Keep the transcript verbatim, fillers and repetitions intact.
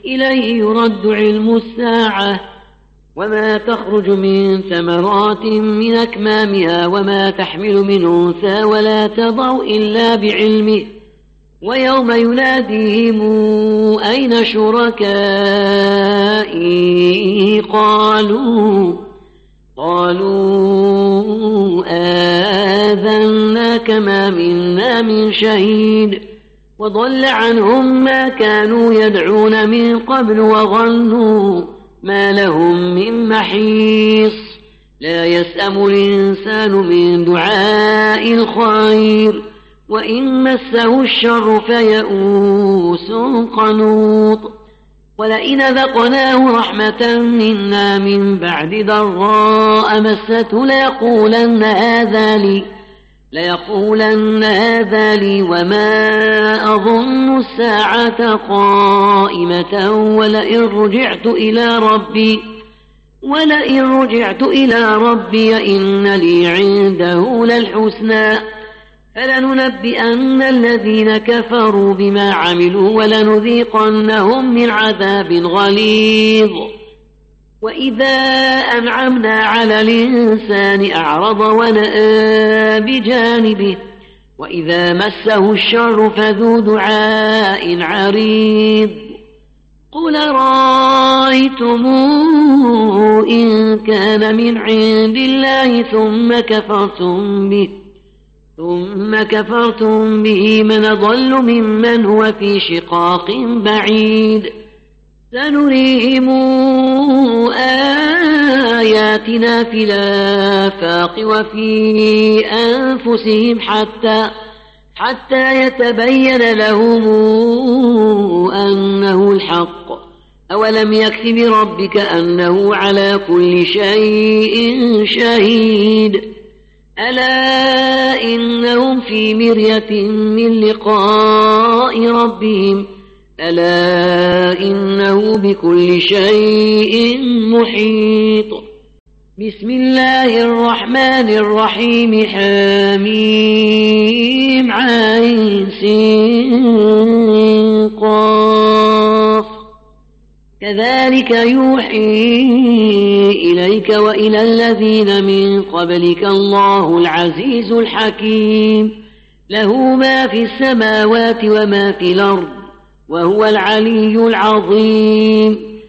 إليه يرد علم الساعة وما تخرج من ثمرات من أكمامها وما تحمل من أنثى ولا تضع إلا بعلمه ويوم يناديهم أين شركائي قالوا قالوا آذناك ما منا من شهيد وضل عنهم ما كانوا يدعون من قبل وظنوا ما لهم من محيص لا يسأم الإنسان من دعاء الخير وإن مسه الشر فيئوس قنوط ولئن ذقناه رحمة منا من بعد ضراء مسته ليقولن هذا لي ليقولن هذا لي وما أظن الساعة قائمة ولئن رجعت إلى ربي ولئن رجعت إلى ربي إن لي عنده للحسنى فلننبئن الذين كفروا بما عملوا ولنذيقنهم من عذاب غليظ وإذا أنعمنا على الإنسان أعرض ونأى بجانبه وإذا مسه الشر فذو دعاء عريض قل رأيتم إن كان من عند الله ثم كفرتم به ثم كفرتم به من ضل ممن هو في شقاق بعيد سنريهم آياتنا في الآفاق وفي أنفسهم حتى حتى يتبين لهم أنه الحق أولم يكف بربك أنه على كل شيء شهيد ألا إنهم في مرية من لقاء ربهم ألا إنه بكل شيء محيط بسم الله الرحمن الرحيم حميم عين سين قاف كذلك يوحي إليك وإلى الذين من قبلك الله العزيز الحكيم له ما في السماوات وما في الأرض وهو العلي العظيم